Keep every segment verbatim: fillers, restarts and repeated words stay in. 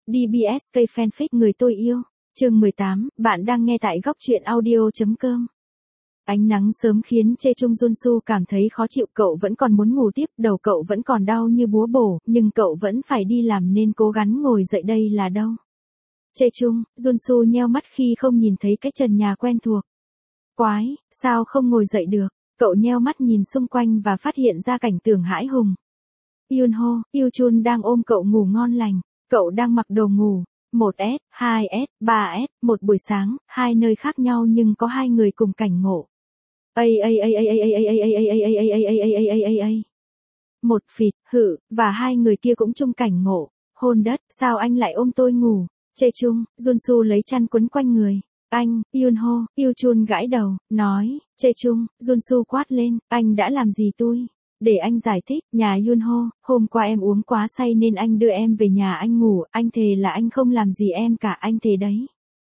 đê bê ét ca Fanfic người tôi yêu. Chương mười tám, bạn đang nghe tại góc truyện audio.com. Ánh nắng sớm khiến Chae Chung Junsu cảm thấy khó chịu, cậu vẫn còn muốn ngủ tiếp, đầu cậu vẫn còn đau như búa bổ, nhưng cậu vẫn phải đi làm nên cố gắng ngồi dậy. Đây là đâu? Chae Chung, Junsu nheo mắt khi không nhìn thấy cái trần nhà quen thuộc. Quái, sao không ngồi dậy được? Cậu nheo mắt nhìn xung quanh và phát hiện ra cảnh tượng hãi hùng. Yunho, Yuchun đang ôm cậu ngủ ngon lành. Cậu đang mặc đồ ngủ. một S, hai S, ba S, một buổi sáng, hai nơi khác nhau nhưng có hai người cùng cảnh ngộ. A a a a a a a a a a a a a a a a. Một phịt, hự, và hai người kia cũng chung cảnh ngộ. Hôn đất, sao anh lại ôm tôi ngủ? Chae Chung, Junsu lấy chăn quấn quanh người. Anh, Yunho, Yuchun gãi đầu, nói, Chae Chung, Junsu quát lên, anh đã làm gì tôi? Để anh giải thích, nhà Yunho, hôm qua em uống quá say nên anh đưa em về nhà anh ngủ, anh thề là anh không làm gì em cả, anh thề đấy.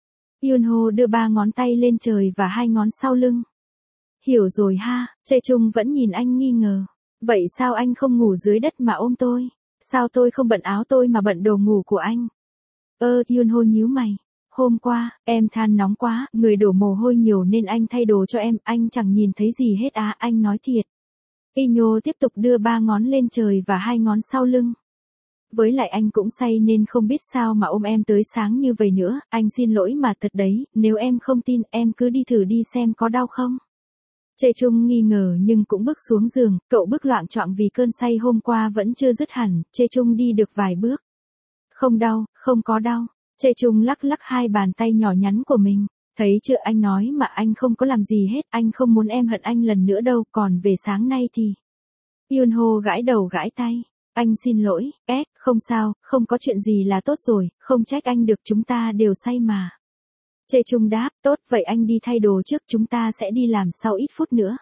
Yunho đưa ba ngón tay lên trời và hai ngón sau lưng. Hiểu rồi ha, Chae Chung vẫn nhìn anh nghi ngờ. Vậy sao anh không ngủ dưới đất mà ôm tôi? Sao tôi không bận áo tôi mà bận đồ ngủ của anh? Ơ, Yunho nhíu mày. Hôm qua, em than nóng quá, người đổ mồ hôi nhiều nên anh thay đồ cho em, anh chẳng nhìn thấy gì hết á, anh nói thiệt. Inyo tiếp tục đưa ba ngón lên trời và hai ngón sau lưng. Với lại anh cũng say nên không biết sao mà ôm em tới sáng như vậy nữa, anh xin lỗi mà thật đấy, nếu em không tin em cứ đi thử đi xem có đau không. Chae Chung nghi ngờ nhưng cũng bước xuống giường, cậu bước loạng choạng vì cơn say hôm qua vẫn chưa dứt hẳn. Chae Chung đi được vài bước. Không đau, không có đau. Chae Chung lắc lắc hai bàn tay nhỏ nhắn của mình. Thấy chưa, anh nói mà anh không có làm gì hết, anh không muốn em hận anh lần nữa đâu, còn về sáng nay thì. Yunho gãi đầu gãi tay. Anh xin lỗi, S, không sao, không có chuyện gì là tốt rồi, không trách anh được, chúng ta đều say mà. Chae Chung đáp, tốt, vậy anh đi thay đồ trước, chúng ta sẽ đi làm sau ít phút nữa.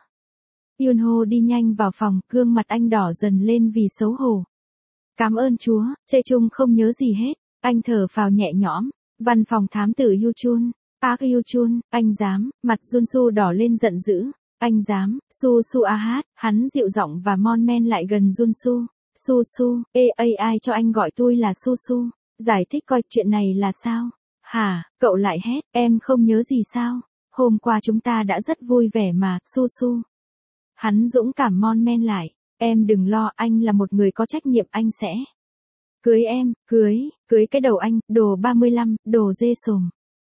Yunho đi nhanh vào phòng, gương mặt anh đỏ dần lên vì xấu hổ. Cảm ơn Chúa, Chae Chung không nhớ gì hết, anh thở phào nhẹ nhõm. Văn phòng thám tử Yuchun. Park Yuchun, anh dám, mặt Junsu đỏ lên giận dữ. Anh dám, Su Su a hát, hắn dịu giọng và mon men lại gần Junsu. Su Su, ê ê ai cho anh gọi tôi là Su Su, giải thích coi chuyện này là sao? Hả, cậu lại hét, em không nhớ gì sao? Hôm qua chúng ta đã rất vui vẻ mà, Su Su. Hắn dũng cảm mon men lại, em đừng lo, anh là một người có trách nhiệm, anh sẽ cưới em, cưới, cưới cái đầu anh, đồ ba mươi lăm, đồ dê sồm.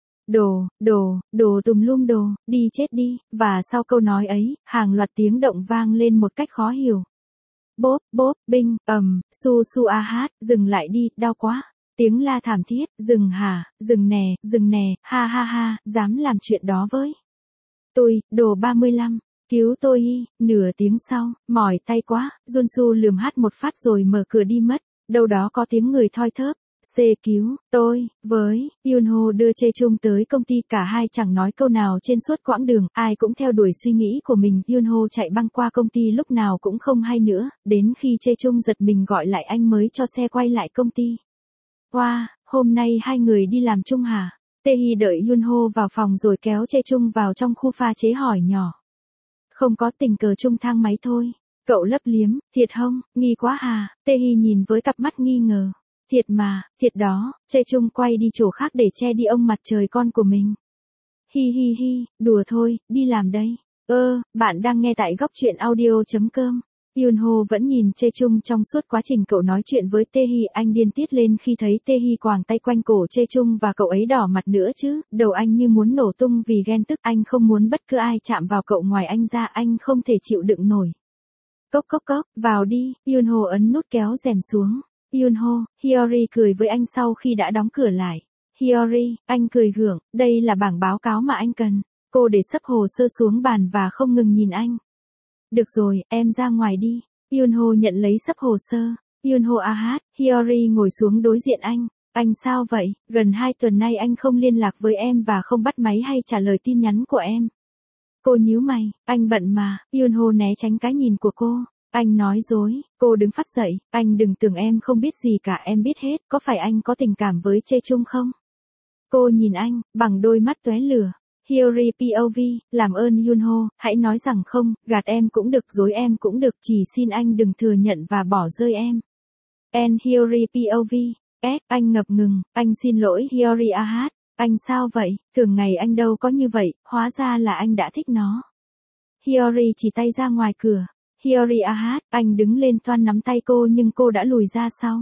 Đồ, đồ, đồ tùm lum đồ, đi chết đi, và sau câu nói ấy, hàng loạt tiếng động vang lên một cách khó hiểu. Bốp, bốp, binh, ầm, Su Su a hát, dừng lại đi, đau quá. Tiếng la thảm thiết, dừng hả, dừng nè, dừng nè, ha ha ha, dám làm chuyện đó với tôi, đồ ba mươi lăm, cứu tôi y, nửa tiếng sau, mỏi tay quá, Junsu lườm hát một phát rồi mở cửa đi mất, đâu đó có tiếng người thoi thóp. C cứu, tôi, với, Yunho đưa Chae Chung tới công ty, cả hai chẳng nói câu nào trên suốt quãng đường, ai cũng theo đuổi suy nghĩ của mình. Yunho chạy băng qua công ty lúc nào cũng không hay nữa, đến khi Chae Chung giật mình gọi lại anh mới cho xe quay lại công ty. Wow, hôm nay hai người đi làm chung hả? Tae-hee đợi Yunho vào phòng rồi kéo Chae Chung vào trong khu pha chế hỏi nhỏ. Không có, tình cờ chung thang máy thôi. Cậu lấp liếm, thiệt không, nghi quá à? Tae-hee nhìn với cặp mắt nghi ngờ. Thiệt mà, thiệt đó, Chae Chung quay đi chỗ khác để che đi ông mặt trời con của mình. Hi hi hi, đùa thôi, đi làm đây. Ơ, bạn đang nghe tại góc truyện audio.com. Yunho vẫn nhìn Chae Chung trong suốt quá trình cậu nói chuyện với Tae-hee, anh điên tiết lên khi thấy Tae-hee quàng tay quanh cổ Chae Chung và cậu ấy đỏ mặt nữa chứ, đầu anh như muốn nổ tung vì ghen tức, anh không muốn bất cứ ai chạm vào cậu ngoài anh ra, anh không thể chịu đựng nổi. Cốc cốc cốc, vào đi, Yunho ấn nút kéo rèm xuống. Yunho, Hyori cười với anh sau khi đã đóng cửa lại. Hyori, anh cười gượng, đây là bảng báo cáo mà anh cần. Cô để sấp hồ sơ xuống bàn và không ngừng nhìn anh. Được rồi, em ra ngoài đi. Yunho nhận lấy sấp hồ sơ. Yunho a hát, Hyori ngồi xuống đối diện anh. Anh sao vậy, gần hai tuần nay anh không liên lạc với em và không bắt máy hay trả lời tin nhắn của em. Cô nhíu mày, anh bận mà. Yunho né tránh cái nhìn của cô. Anh nói dối, cô đứng phát dậy, anh đừng tưởng em không biết gì cả, em biết hết, có phải anh có tình cảm với Chae Chung không? Cô nhìn anh, bằng đôi mắt tóe lửa. Hyori pê ô vê, làm ơn Yunho, hãy nói rằng không, gạt em cũng được, dối em cũng được, chỉ xin anh đừng thừa nhận và bỏ rơi em. En Hyori pê ô vê, ép, anh ngập ngừng, anh xin lỗi Hyori Ahad, anh sao vậy, thường ngày anh đâu có như vậy, hóa ra là anh đã thích nó. Hyori chỉ tay ra ngoài cửa. Hyori Ahad, anh đứng lên toan nắm tay cô nhưng cô đã lùi ra sau.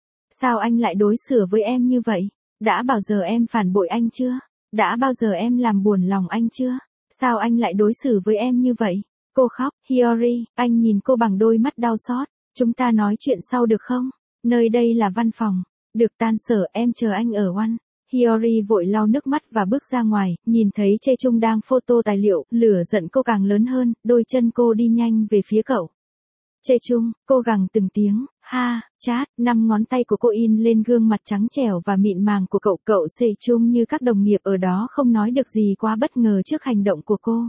Sao anh lại đối xử với em như vậy? Đã bao giờ em phản bội anh chưa? Đã bao giờ em làm buồn lòng anh chưa? Sao anh lại đối xử với em như vậy? Cô khóc, Hyori, anh nhìn cô bằng đôi mắt đau xót. Chúng ta nói chuyện sau được không? Nơi đây là văn phòng. Được tan sở, em chờ anh ở One. Hyori vội lau nước mắt và bước ra ngoài, nhìn thấy Chae Chung đang photo tài liệu, lửa giận cô càng lớn hơn, đôi chân cô đi nhanh về phía cậu. Chae Chung, cô gằn từng tiếng, ha, chát, năm ngón tay của cô in lên gương mặt trắng trẻo và mịn màng của cậu. Cậu Chae Chung như các đồng nghiệp ở đó không nói được gì quá bất ngờ trước hành động của cô.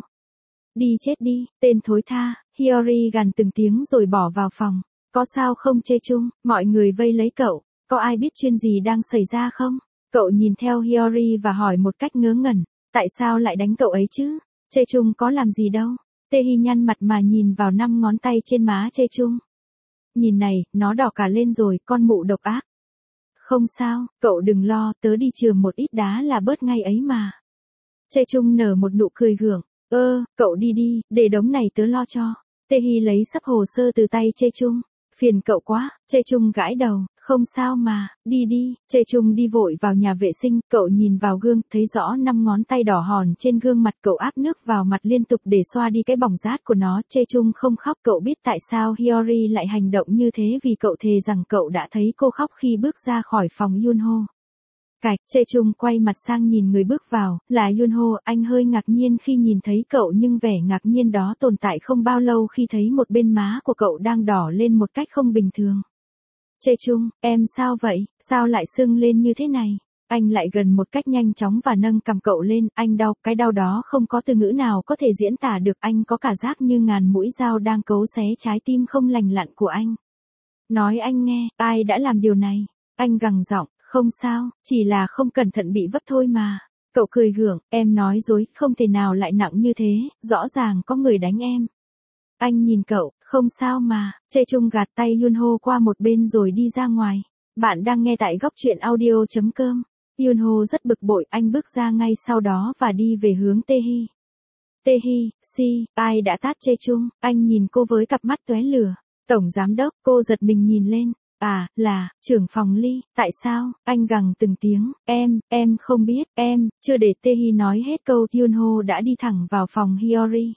Đi chết đi, tên thối tha, Hyori gằn từng tiếng rồi bỏ vào phòng. Có sao không Chae Chung, mọi người vây lấy cậu, có ai biết chuyện gì đang xảy ra không? Cậu nhìn theo Hyori và hỏi một cách ngớ ngẩn, tại sao lại đánh cậu ấy chứ? Chae Chung có làm gì đâu. Tae-hee nhăn mặt mà nhìn vào năm ngón tay trên má Chae Chung. Nhìn này, nó đỏ cả lên rồi, con mụ độc ác. Không sao, cậu đừng lo, tớ đi chừa một ít đá là bớt ngay ấy mà. Chae Chung nở một nụ cười gượng, ơ, cậu đi đi, để đống này tớ lo cho. Tae-hee lấy sấp hồ sơ từ tay Chae Chung. Phiền cậu quá, Chae Chung gãi đầu, không sao mà, đi đi. Chae Chung đi vội vào nhà vệ sinh, cậu nhìn vào gương, thấy rõ năm ngón tay đỏ hòn trên gương mặt. Cậu áp nước vào mặt liên tục để xoa đi cái bỏng rát của nó. Chae Chung không khóc, cậu biết tại sao Hyori lại hành động như thế vì cậu thề rằng cậu đã thấy cô khóc khi bước ra khỏi phòng Yunho. Cạch, Chae Chung quay mặt sang nhìn người bước vào, là Yunho. Anh hơi ngạc nhiên khi nhìn thấy cậu nhưng vẻ ngạc nhiên đó tồn tại không bao lâu khi thấy một bên má của cậu đang đỏ lên một cách không bình thường. Chae Chung, em sao vậy, sao lại sưng lên như thế này? Anh lại gần một cách nhanh chóng và nâng cằm cậu lên, anh đau, cái đau đó không có từ ngữ nào có thể diễn tả được. Anh có cảm giác như ngàn mũi dao đang cấu xé trái tim không lành lặn của anh. Nói anh nghe, ai đã làm điều này? Anh gằn giọng. Không sao, chỉ là không cẩn thận bị vấp thôi mà. Cậu cười gượng, em nói dối, không thể nào lại nặng như thế, rõ ràng có người đánh em. Anh nhìn cậu, không sao mà. Chae Chung gạt tay Yunho qua một bên rồi đi ra ngoài. Bạn đang nghe tại góc truyện audio chấm com. Yunho rất bực bội, anh bước ra ngay sau đó và đi về hướng Tae-hee. Tae-hee, si, ai đã tát Chae Chung? Anh nhìn cô với cặp mắt tóe lửa. Tổng giám đốc, cô giật mình nhìn lên. À, là, trưởng phòng Ly, tại sao? Anh gằn từng tiếng, em, em không biết, em, chưa để Tae-hee nói hết câu, Yunho đã đi thẳng vào phòng Hyori.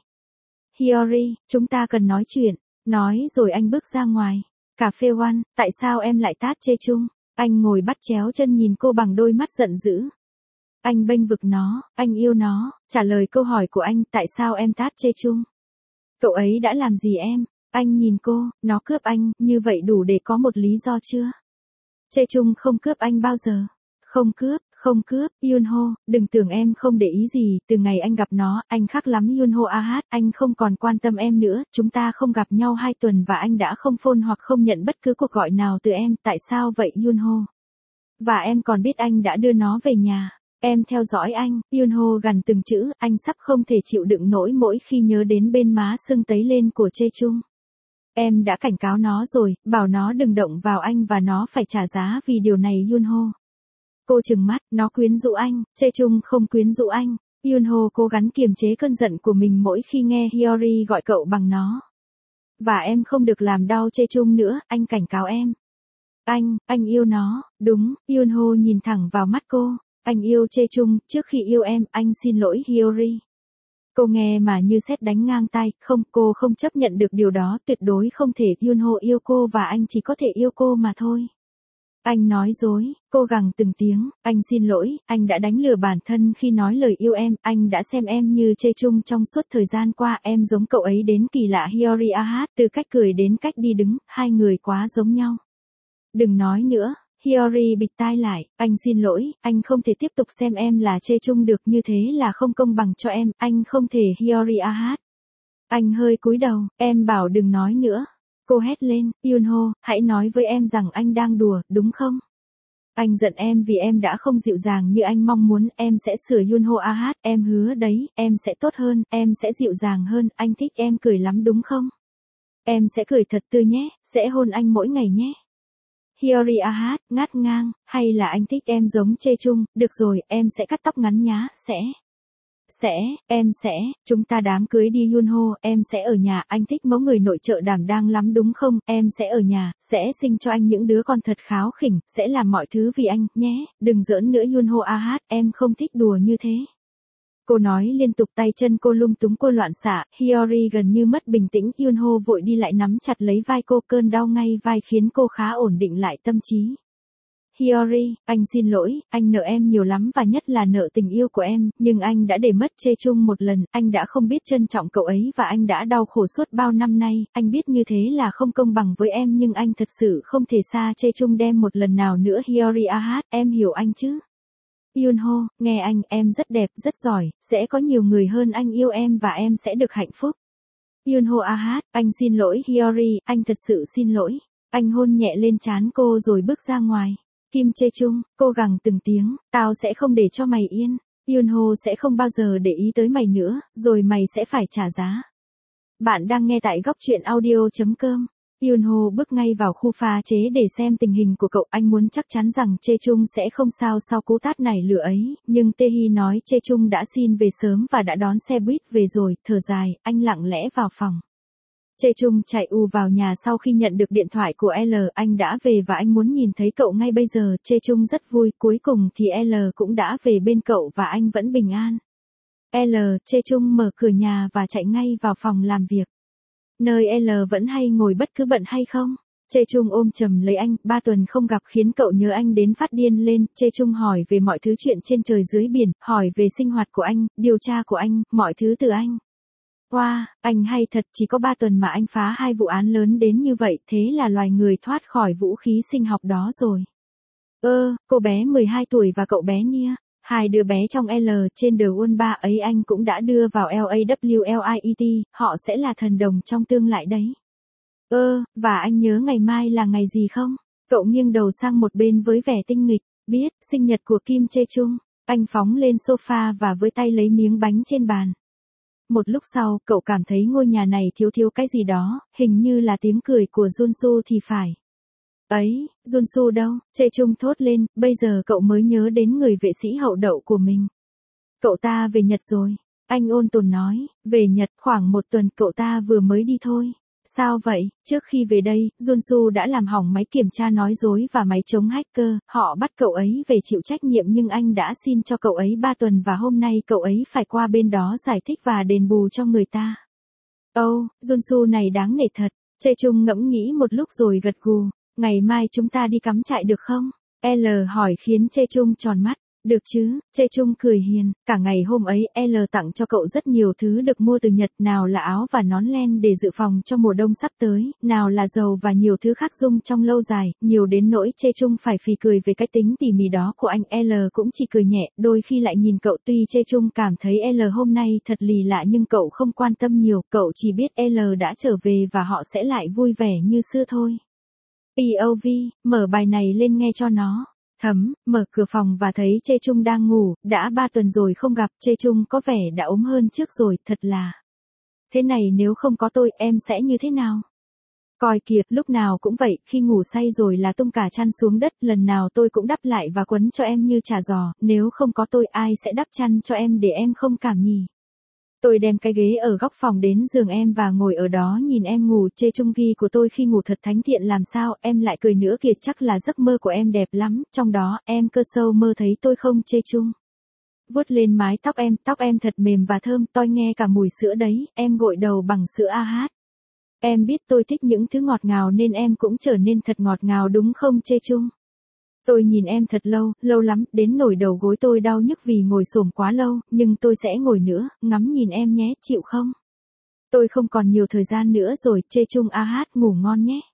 Hyori, chúng ta cần nói chuyện, nói rồi anh bước ra ngoài. Cà phê One, tại sao em lại tát Chae Chung? Anh ngồi bắt chéo chân nhìn cô bằng đôi mắt giận dữ. Anh bênh vực nó, anh yêu nó, trả lời câu hỏi của anh, tại sao em tát Chae Chung? Cậu ấy đã làm gì em? Anh nhìn cô, nó cướp anh, như vậy đủ để có một lý do chưa? Chae Chung không cướp anh bao giờ. Không cướp, không cướp, Yunho, đừng tưởng em không để ý gì, từ ngày anh gặp nó, anh khác lắm Yunho Ahad, anh không còn quan tâm em nữa, chúng ta không gặp nhau hai tuần và anh đã không phone hoặc không nhận bất cứ cuộc gọi nào từ em, tại sao vậy Yunho? Và em còn biết anh đã đưa nó về nhà. Em theo dõi anh, Yunho gằn từng chữ, anh sắp không thể chịu đựng nổi mỗi khi nhớ đến bên má sưng tấy lên của Chae Chung. Em đã cảnh cáo nó rồi, bảo nó đừng động vào anh và nó phải trả giá vì điều này Yunho. Cô trừng mắt, nó quyến rũ anh, Chae Chung không quyến rũ anh. Yunho cố gắng kiềm chế cơn giận của mình mỗi khi nghe Hyori gọi cậu bằng nó. Và em không được làm đau Chae Chung nữa, anh cảnh cáo em. Anh, anh yêu nó, đúng, Yunho nhìn thẳng vào mắt cô. Anh yêu Chae Chung, trước khi yêu em, anh xin lỗi Hyori. Cô nghe mà như sét đánh ngang tai, không, cô không chấp nhận được điều đó, tuyệt đối không thể. Yunho yêu cô và anh chỉ có thể yêu cô mà thôi. Anh nói dối, cô gằn từng tiếng, anh xin lỗi, anh đã đánh lừa bản thân khi nói lời yêu em, anh đã xem em như Chae Chung trong suốt thời gian qua, em giống cậu ấy đến kỳ lạ Hyori Ahad, từ cách cười đến cách đi đứng, hai người quá giống nhau. Đừng nói nữa. Hyori bịt tai lại, anh xin lỗi, anh không thể tiếp tục xem em là Chae Chung được, như thế là không công bằng cho em, anh không thể Hyori Ahad. Anh hơi cúi đầu, em bảo đừng nói nữa. Cô hét lên, Yunho, hãy nói với em rằng anh đang đùa, đúng không? Anh giận em vì em đã không dịu dàng như anh mong muốn, em sẽ sửa Yunho Ahad, em hứa đấy, em sẽ tốt hơn, em sẽ dịu dàng hơn, anh thích em cười lắm đúng không? Em sẽ cười thật tươi nhé, sẽ hôn anh mỗi ngày nhé. Hyori a hát, ngắt ngang, hay là anh thích em giống Chê Chung, được rồi, em sẽ cắt tóc ngắn nhá, sẽ. Sẽ, em sẽ, chúng ta đám cưới đi Yunho, em sẽ ở nhà, anh thích mẫu người nội trợ đảm đang lắm đúng không, em sẽ ở nhà, sẽ sinh cho anh những đứa con thật kháo khỉnh, sẽ làm mọi thứ vì anh, nhé, đừng giỡn nữa Yunho a hát, em không thích đùa như thế. Cô nói liên tục tay chân cô lung túng cô loạn xạ, Hyori gần như mất bình tĩnh, Yunho vội đi lại nắm chặt lấy vai cô, cơn đau ngay vai khiến cô khá ổn định lại tâm trí. Hyori, anh xin lỗi, anh nợ em nhiều lắm và nhất là nợ tình yêu của em, nhưng anh đã để mất Chê Chung một lần, anh đã không biết trân trọng cậu ấy và anh đã đau khổ suốt bao năm nay, anh biết như thế là không công bằng với em nhưng anh thật sự không thể xa Chê Chung đem một lần nào nữa Hyori a hát, em hiểu anh chứ? Yunho, nghe anh, em rất đẹp, rất giỏi, sẽ có nhiều người hơn anh yêu em và em sẽ được hạnh phúc. Yunho a hát, anh xin lỗi Hyori, anh thật sự xin lỗi. Anh hôn nhẹ lên trán cô rồi bước ra ngoài. Kim Chê Chung, cô gằn từng tiếng, tao sẽ không để cho mày yên. Yunho sẽ không bao giờ để ý tới mày nữa, rồi mày sẽ phải trả giá. Bạn đang nghe tại góc truyện audio chấm com. Yunho bước ngay vào khu pha chế để xem tình hình của cậu, anh muốn chắc chắn rằng Chê Chung sẽ không sao sau cú tát nảy lửa ấy, nhưng Tae-hee nói Chê Chung đã xin về sớm và đã đón xe buýt về rồi, thở dài, anh lặng lẽ vào phòng. Chê Chung chạy ù vào nhà sau khi nhận được điện thoại của L, anh đã về và anh muốn nhìn thấy cậu ngay bây giờ, Chê Chung rất vui, cuối cùng thì L cũng đã về bên cậu và anh vẫn bình an. L, Chê Chung mở cửa nhà và chạy ngay vào phòng làm việc. Nơi L vẫn hay ngồi bất cứ bận hay không? Chê Chung ôm chầm lấy anh, ba tuần không gặp khiến cậu nhớ anh đến phát điên lên, Chê Chung hỏi về mọi thứ chuyện trên trời dưới biển, hỏi về sinh hoạt của anh, điều tra của anh, mọi thứ từ anh. Wow, anh hay thật, chỉ có ba tuần mà anh phá hai vụ án lớn đến như vậy, thế là loài người thoát khỏi vũ khí sinh học đó rồi. Ơ, cô bé mười hai tuổi và cậu bé Nia, hai đứa bé trong L trên The One ba ấy anh cũng đã đưa vào LAWLIET, họ sẽ là thần đồng trong tương lai đấy. Ơ, và anh nhớ ngày mai là ngày gì không? Cậu nghiêng đầu sang một bên với vẻ tinh nghịch, biết, sinh nhật của Kim Chê Chung. Anh phóng lên sofa và với tay lấy miếng bánh trên bàn. Một lúc sau, cậu cảm thấy ngôi nhà này thiếu thiếu cái gì đó, hình như là tiếng cười của Junsu thì phải. Ấy, Junsu đâu? Chê Chung thốt lên, bây giờ cậu mới nhớ đến người vệ sĩ hậu đậu của mình. Cậu ta về Nhật rồi. Anh ôn tồn nói, về Nhật khoảng một tuần cậu ta vừa mới đi thôi. Sao vậy? Trước khi về đây, Junsu đã làm hỏng máy kiểm tra nói dối và máy chống hacker, họ bắt cậu ấy về chịu trách nhiệm nhưng anh đã xin cho cậu ấy ba tuần và hôm nay cậu ấy phải qua bên đó giải thích và đền bù cho người ta. Ồ, oh, Junsu này đáng nể thật. Chê Chung ngẫm nghĩ một lúc rồi gật gù. Ngày mai chúng ta đi cắm trại được không? L hỏi khiến Chê Chung tròn mắt. Được chứ, Chê Chung cười hiền, cả ngày hôm ấy L tặng cho cậu rất nhiều thứ được mua từ Nhật, nào là áo và nón len để dự phòng cho mùa đông sắp tới, nào là dầu và nhiều thứ khác dùng trong lâu dài, nhiều đến nỗi Chê Chung phải phì cười về cái tính tỉ mỉ đó của anh. L cũng chỉ cười nhẹ, đôi khi lại nhìn cậu, tuy Chê Chung cảm thấy L hôm nay thật lì lạ nhưng cậu không quan tâm nhiều, cậu chỉ biết L đã trở về và họ sẽ lại vui vẻ như xưa thôi. pê ô vê, mở bài này lên nghe cho nó. Thấm, mở cửa phòng và thấy Chê Chung đang ngủ, đã ba tuần rồi không gặp, Chê Chung có vẻ đã ốm hơn trước rồi, thật là. Thế này nếu không có tôi, em sẽ như thế nào? Coi kìa, lúc nào cũng vậy, khi ngủ say rồi là tung cả chăn xuống đất, lần nào tôi cũng đắp lại và quấn cho em như chả giò, nếu không có tôi ai sẽ đắp chăn cho em để em không cảm nhỉ? Tôi đem cái ghế ở góc phòng đến giường em và ngồi ở đó nhìn em ngủ, Chê Chung ghi của tôi khi ngủ thật thánh thiện làm sao, em lại cười nữa kìa, chắc là giấc mơ của em đẹp lắm, trong đó, em cơ sâu mơ thấy tôi không Chê Chung. Vuốt lên mái tóc em, tóc em thật mềm và thơm, tôi nghe cả mùi sữa đấy, em gội đầu bằng sữa a hát. Em biết tôi thích những thứ ngọt ngào nên em cũng trở nên thật ngọt ngào đúng không Chê Chung? Tôi nhìn em thật lâu, lâu lắm, đến nổi đầu gối tôi đau nhức vì ngồi xổm quá lâu, nhưng tôi sẽ ngồi nữa, ngắm nhìn em nhé, chịu không? Tôi không còn nhiều thời gian nữa rồi, Chê Chung a hát ngủ ngon nhé.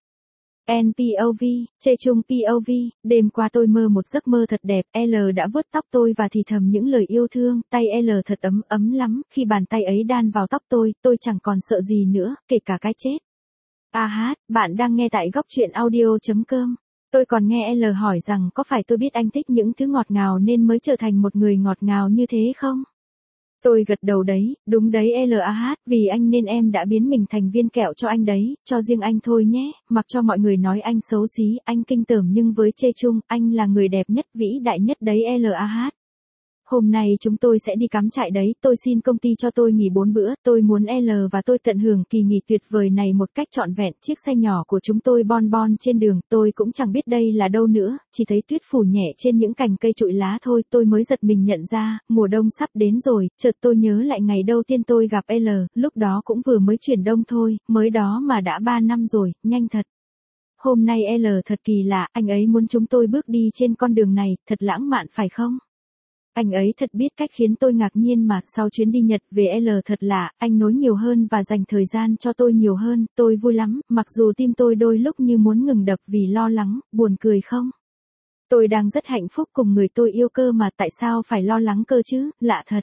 en pê ô vê, Chê Chung pê ô vê, đêm qua tôi mơ một giấc mơ thật đẹp, L đã vuốt tóc tôi và thì thầm những lời yêu thương, tay L thật ấm ấm lắm, khi bàn tay ấy đan vào tóc tôi, tôi chẳng còn sợ gì nữa, kể cả cái chết. A hát, bạn đang nghe tại góc truyện audio chấm com. Tôi còn nghe L hỏi rằng có phải tôi biết anh thích những thứ ngọt ngào nên mới trở thành một người ngọt ngào như thế không? Tôi gật đầu đấy, đúng đấy lờ a hát, vì anh nên em đã biến mình thành viên kẹo cho anh đấy, cho riêng anh thôi nhé, mặc cho mọi người nói anh xấu xí, anh kinh tởm nhưng với Chê Chung, anh là người đẹp nhất, vĩ đại nhất đấy lờ a hát. Hôm nay chúng tôi sẽ đi cắm trại đấy, tôi xin công ty cho tôi nghỉ bốn bữa, tôi muốn L và tôi tận hưởng kỳ nghỉ tuyệt vời này một cách trọn vẹn, chiếc xe nhỏ của chúng tôi bon bon trên đường, tôi cũng chẳng biết đây là đâu nữa, chỉ thấy tuyết phủ nhẹ trên những cành cây trụi lá thôi, tôi mới giật mình nhận ra, mùa đông sắp đến rồi, chợt tôi nhớ lại ngày đầu tiên tôi gặp L, lúc đó cũng vừa mới chuyển đông thôi, mới đó mà đã ba năm rồi, nhanh thật. Hôm nay L thật kỳ lạ, anh ấy muốn chúng tôi bước đi trên con đường này, thật lãng mạn phải không? Anh ấy thật biết cách khiến tôi ngạc nhiên mà, sau chuyến đi Nhật về L thật lạ, anh nói nhiều hơn và dành thời gian cho tôi nhiều hơn, tôi vui lắm, mặc dù tim tôi đôi lúc như muốn ngừng đập vì lo lắng, buồn cười không? Tôi đang rất hạnh phúc cùng người tôi yêu cơ mà tại sao phải lo lắng cơ chứ, lạ thật.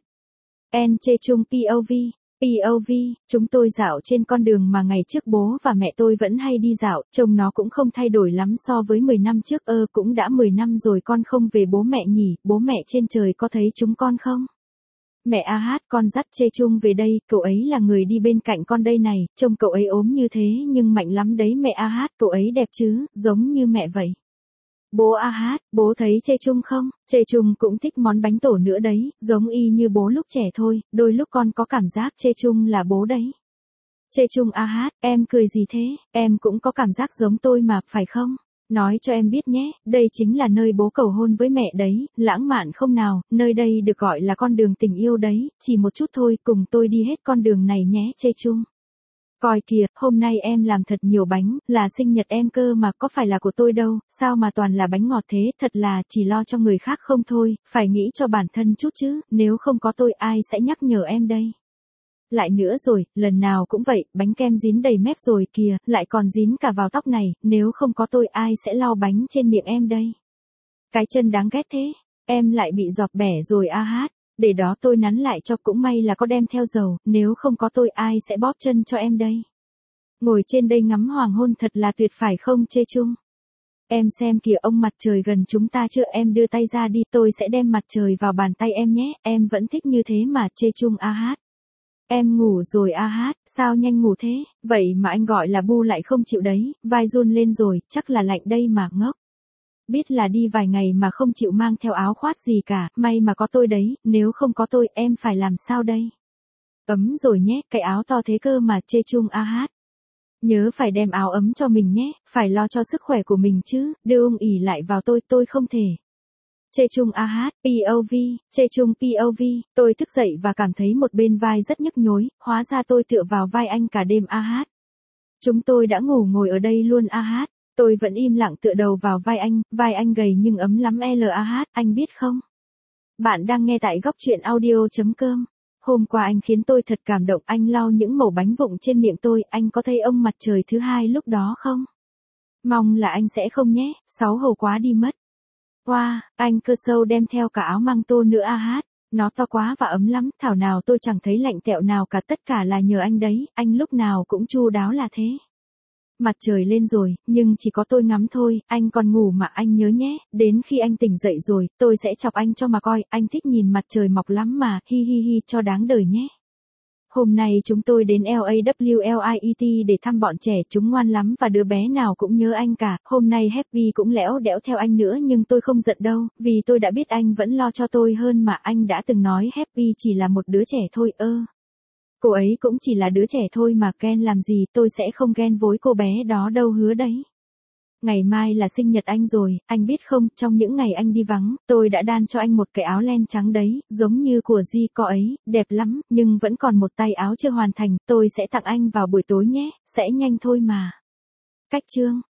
En Chê Chung pê ô vê. pê ô vê, chúng tôi dạo trên con đường mà ngày trước bố và mẹ tôi vẫn hay đi dạo, trông nó cũng không thay đổi lắm so với mười năm trước ơ cũng đã mười năm rồi con không về bố mẹ nhỉ, bố mẹ trên trời có thấy chúng con không? Mẹ a hát con dắt Chê Chung về đây, cậu ấy là người đi bên cạnh con đây này, trông cậu ấy ốm như thế nhưng mạnh lắm đấy mẹ a hát, cậu ấy đẹp chứ, giống như mẹ vậy. Bố a hát, bố thấy Chê Chung không? Chê Chung cũng thích món bánh tổ nữa đấy, giống y như bố lúc trẻ thôi, đôi lúc con có cảm giác Chê Chung là bố đấy. Chê Chung a hát, em cười gì thế, em cũng có cảm giác giống tôi mà, phải không? Nói cho em biết nhé, đây chính là nơi bố cầu hôn với mẹ đấy, lãng mạn không nào, nơi đây được gọi là con đường tình yêu đấy, chỉ một chút thôi, cùng tôi đi hết con đường này nhé Chê Chung. Coi kìa, hôm nay em làm thật nhiều bánh, là sinh nhật em cơ mà, có phải là của tôi đâu, sao mà toàn là bánh ngọt thế, thật là chỉ lo cho người khác không thôi, phải nghĩ cho bản thân chút chứ, nếu không có tôi ai sẽ nhắc nhở em đây. Lại nữa rồi, lần nào cũng vậy, bánh kem dính đầy mép rồi kìa, lại còn dính cả vào tóc này, nếu không có tôi ai sẽ lau bánh trên miệng em đây. Cái chân đáng ghét thế, em lại bị dọp bẻ rồi a hát. Để đó tôi nắn lại cho, cũng may là có đem theo dầu, nếu không có tôi ai sẽ bóp chân cho em đây. Ngồi trên đây ngắm hoàng hôn thật là tuyệt phải không Chê Chung? Em xem kìa ông mặt trời gần chúng ta chưa, em đưa tay ra đi, tôi sẽ đem mặt trời vào bàn tay em nhé, em vẫn thích như thế mà Chê Chung a hát. Em ngủ rồi a hát, sao nhanh ngủ thế, vậy mà anh gọi là bu lại không chịu đấy, vai run lên rồi, chắc là lạnh đây mà ngốc. Biết là đi vài ngày mà không chịu mang theo áo khoác gì cả, may mà có tôi đấy, nếu không có tôi em phải làm sao đây? Ấm rồi nhé, cái áo to thế cơ mà Chê Chung a hát. Nhớ phải đem áo ấm cho mình nhé, phải lo cho sức khỏe của mình chứ, đưa ung ỉ lại vào tôi, tôi không thể. Chê Chung a hát, pê ô vê, Chê Chung pê ô vê, tôi thức dậy và cảm thấy một bên vai rất nhức nhối, hóa ra tôi tựa vào vai anh cả đêm a hát. Chúng tôi đã ngủ ngồi ở đây luôn a hát. Tôi vẫn im lặng tựa đầu vào vai anh, vai anh gầy nhưng ấm lắm lờ a hát, anh biết không? Bạn đang nghe tại góc truyện audio.com. Hôm qua anh khiến tôi thật cảm động, anh lau những mẩu bánh vụng trên miệng tôi, anh có thấy ông mặt trời thứ hai lúc đó không? Mong là anh sẽ không nhé, xấu hổ quá đi mất. Wow, anh cơ sâu đem theo cả áo măng tô nữa a hát, nó to quá và ấm lắm, thảo nào tôi chẳng thấy lạnh tẹo nào cả, tất cả là nhờ anh đấy, anh lúc nào cũng chu đáo là thế. Mặt trời lên rồi, nhưng chỉ có tôi ngắm thôi, anh còn ngủ mà anh nhớ nhé, đến khi anh tỉnh dậy rồi, tôi sẽ chọc anh cho mà coi, anh thích nhìn mặt trời mọc lắm mà, hi hi hi cho đáng đời nhé. Hôm nay chúng tôi đến Lawliet để thăm bọn trẻ, chúng ngoan lắm và đứa bé nào cũng nhớ anh cả, hôm nay Happy cũng lẽo đẽo theo anh nữa nhưng tôi không giận đâu, vì tôi đã biết anh vẫn lo cho tôi hơn mà, anh đã từng nói Happy chỉ là một đứa trẻ thôi ơ. Cô ấy cũng chỉ là đứa trẻ thôi mà, ghen làm gì, tôi sẽ không ghen với cô bé đó đâu, hứa đấy. Ngày mai là sinh nhật anh rồi, anh biết không, trong những ngày anh đi vắng, tôi đã đan cho anh một cái áo len trắng đấy, giống như của Di có ấy, đẹp lắm, nhưng vẫn còn một tay áo chưa hoàn thành, tôi sẽ tặng anh vào buổi tối nhé, sẽ nhanh thôi mà. Cách chương